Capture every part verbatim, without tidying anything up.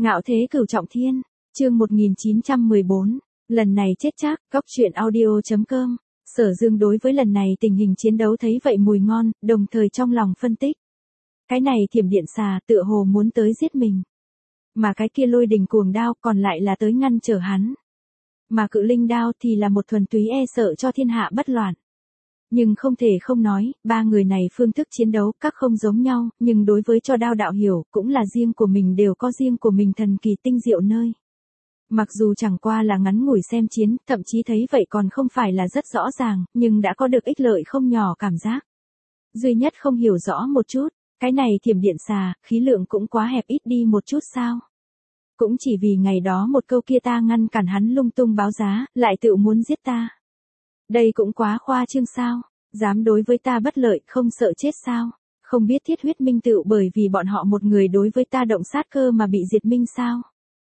Ngạo thế cửu trọng thiên, chương một nghìn chín trăm mười bốn, lần này chết chắc, góc truyện audio.com. Sở Dương đối với lần này tình hình chiến đấu thấy vậy mùi ngon, đồng thời trong lòng phân tích. Cái này thiểm điện xà tựa hồ muốn tới giết mình. Mà cái kia lôi đình cuồng đao còn lại là tới ngăn trở hắn. Mà cự linh đao thì là một thuần túy e sợ cho thiên hạ bất loạn. Nhưng không thể không nói, ba người này phương thức chiến đấu các không giống nhau, nhưng đối với cho đao đạo hiểu, cũng là riêng của mình đều có riêng của mình thần kỳ tinh diệu nơi. Mặc dù chẳng qua là ngắn ngủi xem chiến, thậm chí thấy vậy còn không phải là rất rõ ràng, nhưng đã có được ích lợi không nhỏ cảm giác. Duy nhất không hiểu rõ một chút, cái này thiểm điện xà, khí lượng cũng quá hẹp ít đi một chút sao. Cũng chỉ vì ngày đó một câu kia ta ngăn cản hắn lung tung báo giá, lại tự muốn giết ta. Đây cũng quá khoa trương sao, dám đối với ta bất lợi không sợ chết sao, không biết thiết huyết minh tựu bởi vì bọn họ một người đối với ta động sát cơ mà bị diệt minh sao.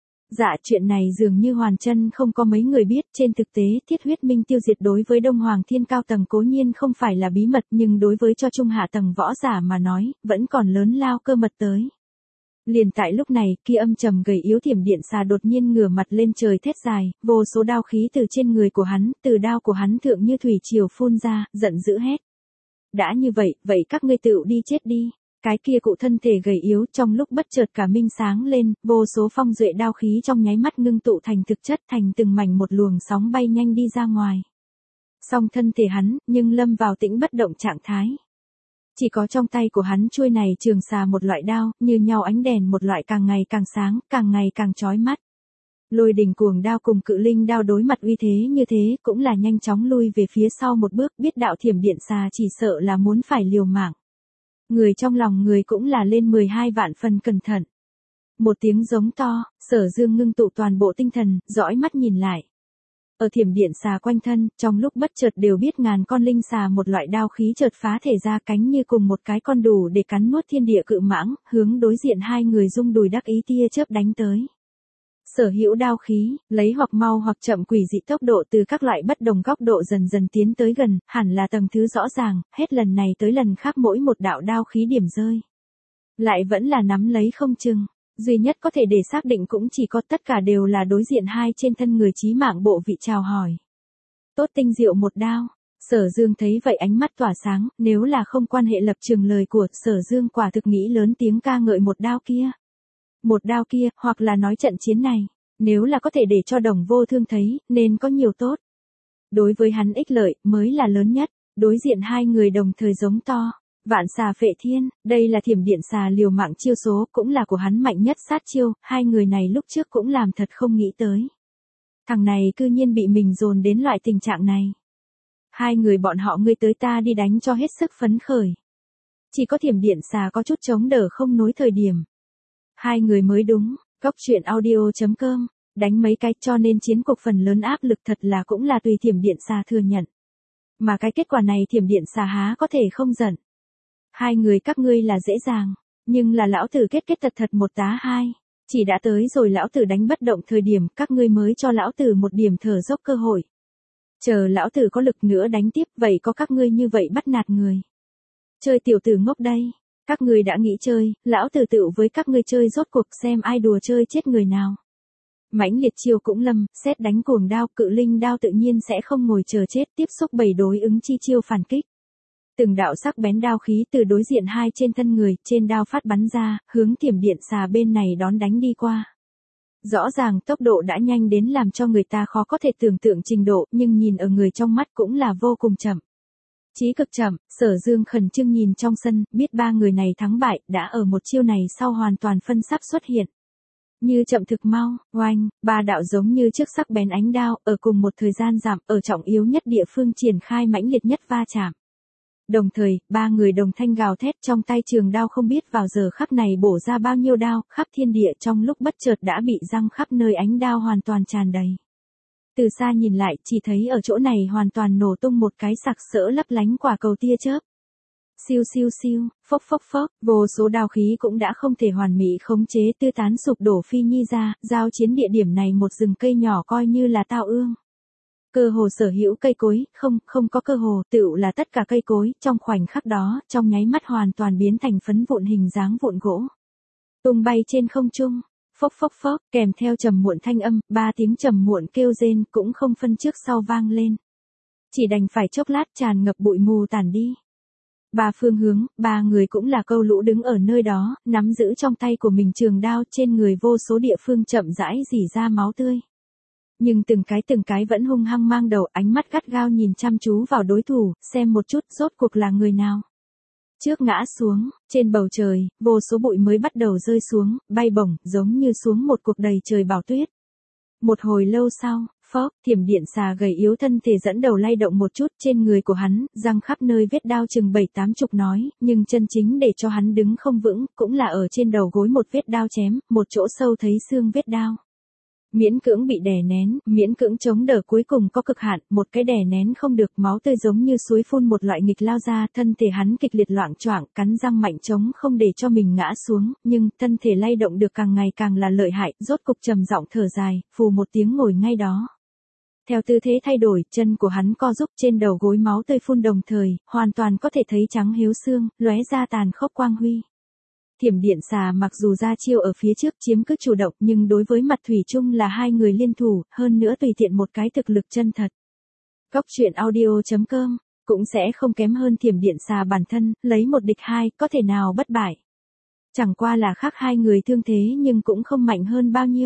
Dạ chuyện này dường như hoàn chân không có mấy người biết, trên thực tế thiết huyết minh tiêu diệt đối với Đông Hoàng Thiên cao tầng cố nhiên không phải là bí mật nhưng đối với cho trung hạ tầng võ giả mà nói, vẫn còn lớn lao cơ mật tới. Liền tại lúc này, kia âm trầm gầy yếu thiểm điện xà đột nhiên ngửa mặt lên trời thét dài, vô số đao khí từ trên người của hắn, từ đao của hắn thượng như thủy triều phun ra, giận dữ hét. Đã như vậy, vậy các ngươi tựu đi chết đi. Cái kia cụ thân thể gầy yếu trong lúc bất chợt cả minh sáng lên, vô số phong duệ đao khí trong nháy mắt ngưng tụ thành thực chất thành từng mảnh một luồng sóng bay nhanh đi ra ngoài. Song thân thể hắn, nhưng lâm vào tĩnh bất động trạng thái. Chỉ có trong tay của hắn chuôi này trường xà một loại đao, như nhau ánh đèn một loại càng ngày càng sáng, càng ngày càng chói mắt. Lôi đình cuồng đao cùng cự linh đao đối mặt uy thế như thế cũng là nhanh chóng lui về phía sau một bước, biết đạo thiểm điện xà chỉ sợ là muốn phải liều mạng. Người trong lòng người cũng là lên mười hai vạn phần cẩn thận. Một tiếng giống to, Sở Dương ngưng tụ toàn bộ tinh thần, dõi mắt nhìn lại. Ở thiểm điện xà quanh thân, trong lúc bất chợt đều biết ngàn con linh xà một loại đao khí chợt phá thể ra cánh như cùng một cái con đủ để cắn nuốt thiên địa cự mãng, hướng đối diện hai người rung đùi đắc ý tia chớp đánh tới. Sở hữu đao khí, lấy hoặc mau hoặc chậm quỷ dị tốc độ từ các loại bất đồng góc độ dần dần tiến tới gần, hẳn là tầng thứ rõ ràng, hết lần này tới lần khác mỗi một đạo đao khí điểm rơi. Lại vẫn là nắm lấy không chừng, duy nhất có thể để xác định cũng chỉ có tất cả đều là đối diện hai trên thân người chí mạng bộ vị chào hỏi. Tốt tinh diệu một đao, Sở Dương thấy vậy ánh mắt tỏa sáng, nếu là không quan hệ lập trường lời của Sở Dương quả thực nghĩ lớn tiếng ca ngợi một đao kia. Một đao kia, hoặc là nói trận chiến này, nếu là có thể để cho Đồng Vô Thương thấy, nên có nhiều tốt. Đối với hắn ích lợi, mới là lớn nhất, đối diện hai người đồng thời giống to. Vạn xà phệ thiên, đây là thiểm điện xà liều mạng chiêu số, cũng là của hắn mạnh nhất sát chiêu, hai người này lúc trước cũng làm thật không nghĩ tới. Thằng này cư nhiên bị mình dồn đến loại tình trạng này. Hai người bọn họ ngươi tới ta đi đánh cho hết sức phấn khởi. Chỉ có thiểm điện xà có chút chống đỡ không nối thời điểm. Hai người mới đúng, góc truyện audio.com, đánh mấy cái cho nên chiến cuộc phần lớn áp lực thật là cũng là tùy thiểm điện xà thừa nhận. Mà cái kết quả này thiểm điện xà há có thể không giận. Hai người các ngươi là dễ dàng, nhưng là lão tử kết kết thật thật một tá hai. Chỉ đã tới rồi lão tử đánh bất động thời điểm các ngươi mới cho lão tử một điểm thở dốc cơ hội. Chờ lão tử có lực nữa đánh tiếp vậy có các ngươi như vậy bắt nạt người. Chơi tiểu tử ngốc đây. Các người đã nghĩ chơi, lão tử tựu với các ngươi chơi rốt cuộc xem ai đùa chơi chết người nào. Mãnh liệt chiêu cũng lâm, xét đánh cuồng đao, cự linh đao tự nhiên sẽ không ngồi chờ chết, tiếp xúc bảy đối ứng chi chiêu phản kích. Từng đạo sắc bén đao khí từ đối diện hai trên thân người, trên đao phát bắn ra, hướng thiểm điện xà bên này đón đánh đi qua. Rõ ràng tốc độ đã nhanh đến làm cho người ta khó có thể tưởng tượng trình độ, nhưng nhìn ở người trong mắt cũng là vô cùng chậm. Chí cực chậm, Sở Dương khẩn trương nhìn trong sân, biết ba người này thắng bại, đã ở một chiêu này sau hoàn toàn phân sắp xuất hiện. Như chậm thực mau, oanh, ba đạo giống như trước sắc bén ánh đao, ở cùng một thời gian giảm, ở trọng yếu nhất địa phương triển khai mãnh liệt nhất va chạm. Đồng thời, ba người đồng thanh gào thét trong tay trường đao không biết vào giờ khắc này bổ ra bao nhiêu đao, khắp thiên địa trong lúc bất chợt đã bị răng khắp nơi ánh đao hoàn toàn tràn đầy. Từ xa nhìn lại, chỉ thấy ở chỗ này hoàn toàn nổ tung một cái sặc sỡ lấp lánh quả cầu tia chớp. Siêu siêu siêu, phốc phốc phốc, vô số đao khí cũng đã không thể hoàn mỹ khống chế tư tán sụp đổ phi nhi ra, giao chiến địa điểm này một rừng cây nhỏ coi như là tao ương. Cơ hồ sở hữu cây cối, không, không có cơ hồ, tựu là tất cả cây cối, trong khoảnh khắc đó, trong nháy mắt hoàn toàn biến thành phấn vụn hình dáng vụn gỗ. Tung bay trên không trung. phốc phốc phốc, kèm theo trầm muộn thanh âm, ba tiếng trầm muộn kêu rên cũng không phân trước sau vang lên. Chỉ đành phải chốc lát tràn ngập bụi mù tản đi. Ba phương hướng, ba người cũng là câu lũ đứng ở nơi đó, nắm giữ trong tay của mình trường đao, trên người vô số địa phương chậm rãi rỉ ra máu tươi. Nhưng từng cái từng cái vẫn hung hăng mang đầu, ánh mắt gắt gao nhìn chăm chú vào đối thủ, xem một chút rốt cuộc là người nào. Trước ngã xuống, trên bầu trời, vô số bụi mới bắt đầu rơi xuống, bay bổng, giống như xuống một cuộc đầy trời bão tuyết. Một hồi lâu sau, phốc, thiểm điện xà gầy yếu thân thể dẫn đầu lay động một chút, trên người của hắn, răng khắp nơi vết đao chừng bảy tám chục nói, nhưng chân chính để cho hắn đứng không vững, cũng là ở trên đầu gối một vết đao chém, một chỗ sâu thấy xương vết đao. Miễn cưỡng bị đè nén, miễn cưỡng chống đỡ cuối cùng có cực hạn, một cái đè nén không được, máu tươi giống như suối phun một loại nghịch lao ra, thân thể hắn kịch liệt loạng choạng, cắn răng mạnh chống không để cho mình ngã xuống, nhưng thân thể lay động được càng ngày càng là lợi hại, rốt cục trầm giọng thở dài, phù một tiếng ngồi ngay đó. Theo tư thế thay đổi, chân của hắn co rúm, trên đầu gối máu tươi phun đồng thời, hoàn toàn có thể thấy trắng hiếu xương, lóe ra tàn khốc quang huy. Thiểm điện xà mặc dù ra chiêu ở phía trước chiếm cứ chủ động, nhưng đối với mặt thủy chung là hai người liên thủ, hơn nữa tùy tiện một cái thực lực chân thật. Góc truyện audio chấm com cũng sẽ không kém hơn thiểm điện xà bản thân, lấy một địch hai, có thể nào bất bại. Chẳng qua là khác hai người thương thế nhưng cũng không mạnh hơn bao nhiêu.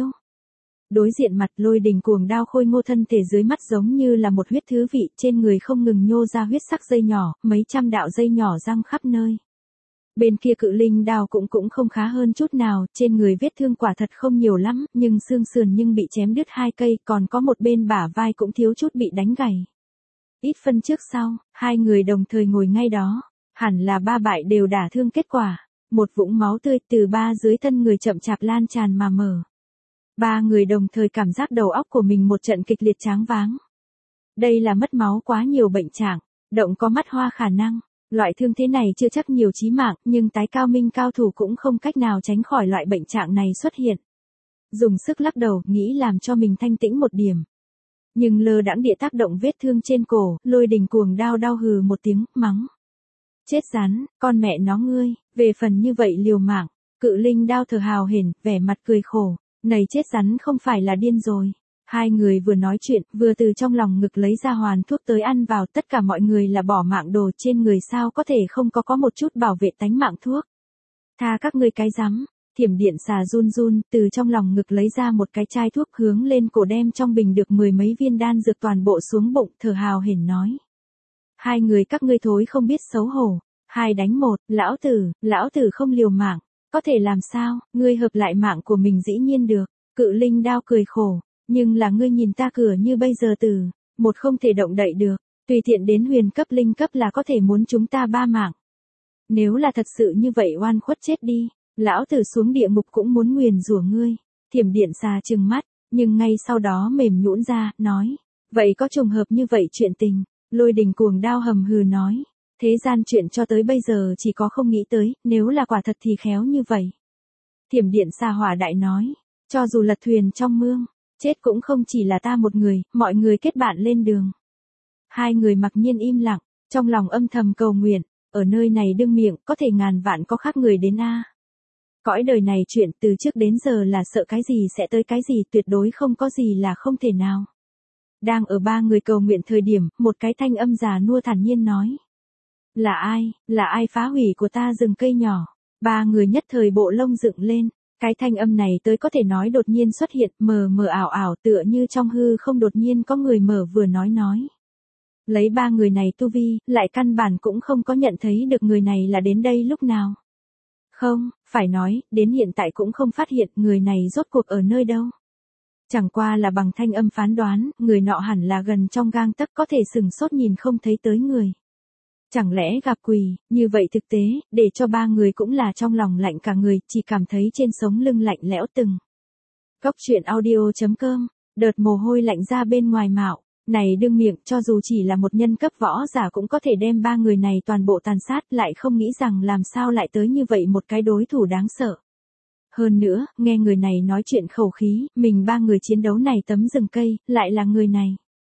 Đối diện mặt Lôi Đình cuồng đao khôi ngô thân thể dưới mắt giống như là một huyết thứ vị, trên người không ngừng nhô ra huyết sắc dây nhỏ, mấy trăm đạo dây nhỏ răng khắp nơi. Bên kia Cự Linh đao cũng cũng không khá hơn chút nào, trên người vết thương quả thật không nhiều lắm, nhưng xương sườn nhưng bị chém đứt hai cây, còn có một bên bả vai cũng thiếu chút bị đánh gãy. Ít phân trước sau, hai người đồng thời ngồi ngay đó, hẳn là ba bại đều đả thương kết quả, một vũng máu tươi từ ba dưới thân người chậm chạp lan tràn mà mở. Ba người đồng thời cảm giác đầu óc của mình một trận kịch liệt choáng váng. Đây là mất máu quá nhiều bệnh trạng, động có mắt hoa khả năng. Loại thương thế này chưa chắc nhiều chí mạng, nhưng tái cao minh cao thủ cũng không cách nào tránh khỏi loại bệnh trạng này xuất hiện. Dùng sức lắc đầu, nghĩ làm cho mình thanh tĩnh một điểm. Nhưng lơ đãng địa tác động vết thương trên cổ, Lôi Đình cuồng đao đau hừ một tiếng, mắng. Chết rắn, con mẹ nó ngươi, về phần như vậy liều mạng, Cự Linh đao thở hào hển, vẻ mặt cười khổ, này chết rắn không phải là điên rồi. Hai người vừa nói chuyện, vừa từ trong lòng ngực lấy ra hoàn thuốc tới ăn vào, tất cả mọi người là bỏ mạng đồ trên người sao có thể không có có một chút bảo vệ tánh mạng thuốc. Tha các ngươi cái rắm, thiểm điện xà run run, từ trong lòng ngực lấy ra một cái chai thuốc hướng lên cổ đem trong bình được mười mấy viên đan dược toàn bộ xuống bụng, thở hào hển nói. Hai người các ngươi thối không biết xấu hổ, hai đánh một, lão tử, lão tử không liều mạng, có thể làm sao, ngươi hợp lại mạng của mình dĩ nhiên được, Cự Linh đao cười khổ. Nhưng là ngươi nhìn ta cửa như bây giờ từ, một không thể động đậy được, tùy tiện đến huyền cấp linh cấp là có thể muốn chúng ta ba mạng. Nếu là thật sự như vậy oan khuất chết đi, lão tử xuống địa ngục cũng muốn nguyền rủa ngươi. Thiểm điện xà trừng mắt, nhưng ngay sau đó mềm nhũn ra, nói, vậy có trùng hợp như vậy chuyện tình. Lôi Đình cuồng đao hầm hừ nói, thế gian chuyện cho tới bây giờ chỉ có không nghĩ tới, nếu là quả thật thì khéo như vậy. Thiểm điện xà hỏa đại nói, cho dù lật thuyền trong mương, chết cũng không chỉ là ta một người, mọi người kết bạn lên đường. Hai người mặc nhiên im lặng, trong lòng âm thầm cầu nguyện, ở nơi này đương miệng, có thể ngàn vạn có khác người đến a. Cõi đời này chuyện từ trước đến giờ là sợ cái gì sẽ tới cái gì, tuyệt đối không có gì là không thể nào. Đang ở ba người cầu nguyện thời điểm, một cái thanh âm già nua thản nhiên nói. Là ai, là ai phá hủy của ta rừng cây nhỏ? Ba người nhất thời bộ lông dựng lên. Cái thanh âm này tới có thể nói đột nhiên xuất hiện, mờ mờ ảo ảo tựa như trong hư không đột nhiên có người mở vừa nói nói. Lấy ba người này tu vi, lại căn bản cũng không có nhận thấy được người này là đến đây lúc nào. Không, phải nói, đến hiện tại cũng không phát hiện người này rốt cuộc ở nơi đâu. Chẳng qua là bằng thanh âm phán đoán, người nọ hẳn là gần trong gang tấc có thể sừng sốt nhìn không thấy tới người. Chẳng lẽ gặp quỷ, như vậy thực tế, để cho ba người cũng là trong lòng lạnh cả người, chỉ cảm thấy trên sống lưng lạnh lẽo từng. Góc truyện audio chấm com, đợt mồ hôi lạnh ra bên ngoài mạo, này đương miệng cho dù chỉ là một nhân cấp võ giả cũng có thể đem ba người này toàn bộ tàn sát, lại không nghĩ rằng làm sao lại tới như vậy một cái đối thủ đáng sợ. Hơn nữa, nghe người này nói chuyện khẩu khí, mình ba người chiến đấu này tấm rừng cây, lại là người này.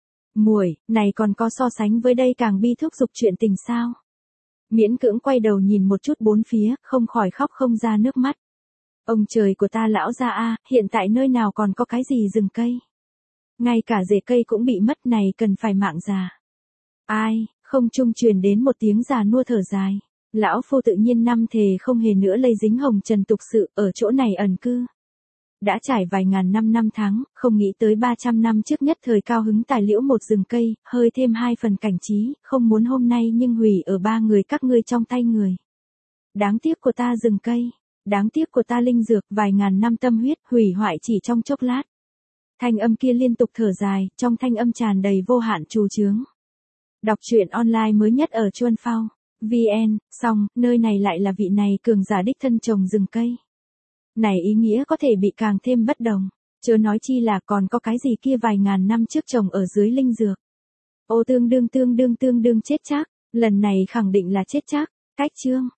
Muội, này còn có so sánh với đây càng bi thúc dục chuyện tình sao? Miễn cưỡng quay đầu nhìn một chút bốn phía, không khỏi khóc không ra nước mắt. Ông trời của ta lão gia a, hiện tại nơi nào còn có cái gì rừng cây. Ngay cả rễ cây cũng bị mất này cần phải mạng già. Ai, không trung truyền đến một tiếng già nua thở dài. Lão phu tự nhiên năm thề không hề nữa lây dính hồng trần tục sự ở chỗ này ẩn cư. Đã trải vài ngàn năm năm tháng, không nghĩ tới ba trăm năm trước nhất thời cao hứng tài liễu một rừng cây, hơi thêm hai phần cảnh trí, không muốn hôm nay nhưng hủy ở ba người các ngươi trong tay người. Đáng tiếc của ta rừng cây, đáng tiếc của ta linh dược, vài ngàn năm tâm huyết, hủy hoại chỉ trong chốc lát. Thanh âm kia liên tục thở dài, trong thanh âm tràn đầy vô hạn trù chướng. Đọc truyện online mới nhất ở Chuan Phao vê en, xong, nơi này lại là vị này cường giả đích thân trồng rừng cây. Này ý nghĩa có thể bị càng thêm bất đồng, chớ nói chi là còn có cái gì kia vài ngàn năm trước trồng ở dưới linh dược. Ô tương đương tương đương tương đương chết chắc, lần này khẳng định là chết chắc, cách chương.